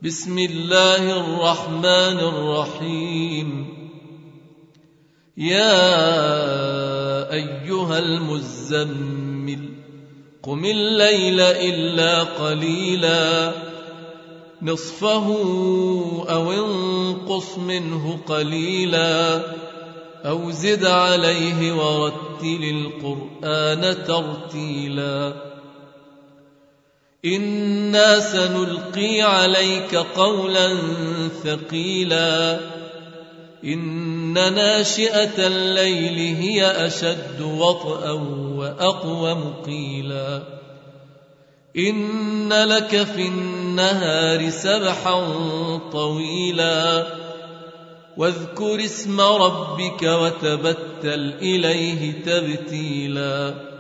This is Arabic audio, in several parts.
بسم الله الرحمن الرحيم. يا أيها المزمل قم الليل إلا قليلا نصفه أو انقص منه قليلا أو زد عليه ورتل القرآن ترتيلا. إنا سنلقي عليك قولا ثقيلا إن ناشئة الليل هي أشد وطئا وأقوم قيلا. إن لك في النهار سبحا طويلا واذكر اسم ربك وتبتل إليه تبتيلا.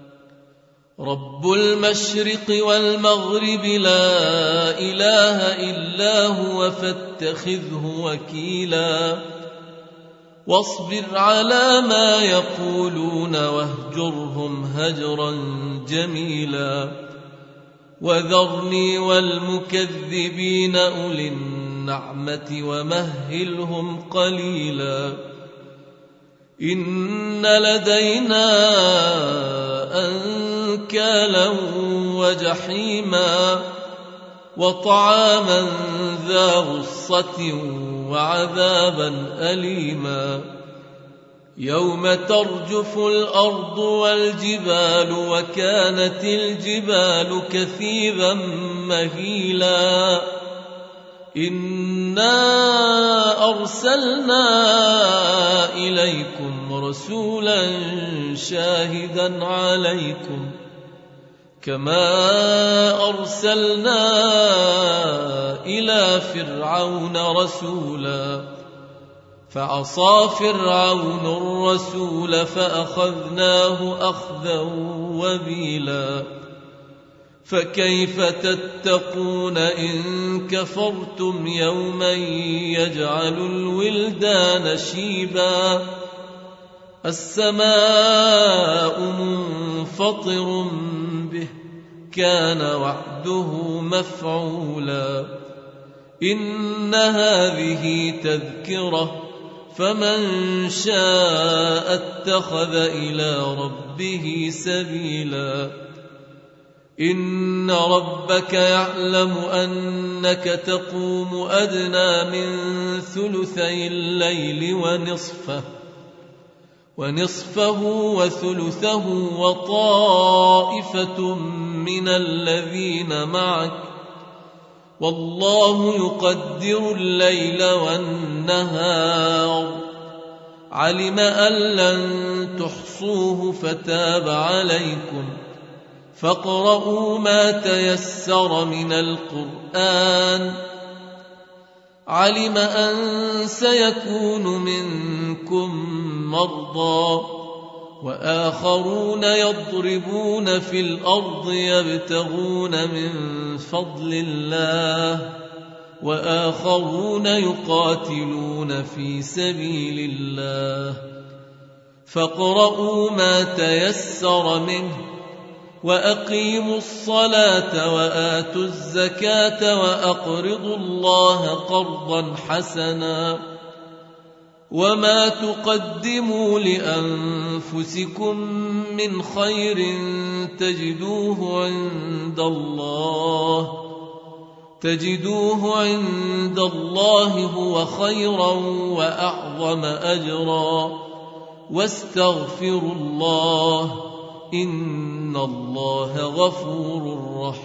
رب المشرق والمغرب لا إله إلا هو فاتخذه وكيلا. واصبر على ما يقولون واهجرهم هجرا جميلا. وذرني والمكذبين أولي النعمة ومهلهم قليلا. إن لدينا أنكالا وجحيما وطعاما ذا غصة وعذابا أليما. يوم ترجف الأرض والجبال وكانت الجبال كثيبا مهيلا. إنا أرسلنا إليكم رسولا شاهدا عليكم كما أرسلنا إلى فرعون رسولا فعصى فرعون الرسول فأخذناه أخذا وبيلا. فكيف تتقون إن كفرتم يوما يجعل الولدان شيبا. السماء منفطر به كان وعده مفعولا. إن هذه تذكرة فمن شاء اتخذ إلى ربه سبيلا. إن ربك يعلم أنك تقوم أدنى من ثلثي الليل ونصفه وثلثه وطائفة من الذين معك والله يقدر الليل والنهار. علم أن لن تحصوه فتاب عليكم فاقرؤوا ما تيسر من القرآن. علم أن سيكون منكم مرضى وآخرون يضربون في الأرض يبتغون من فضل الله وآخرون يقاتلون في سبيل الله. فاقرؤوا ما تيسر منه وأقيموا الصلاة وآتوا الزكاة وأقرضوا الله قرضا حسنا. وما تقدموا لأنفسكم من خير تجدوه عند الله هو خيرا وأعظم أجرا. واستغفروا الله إن الله غفور رحيم.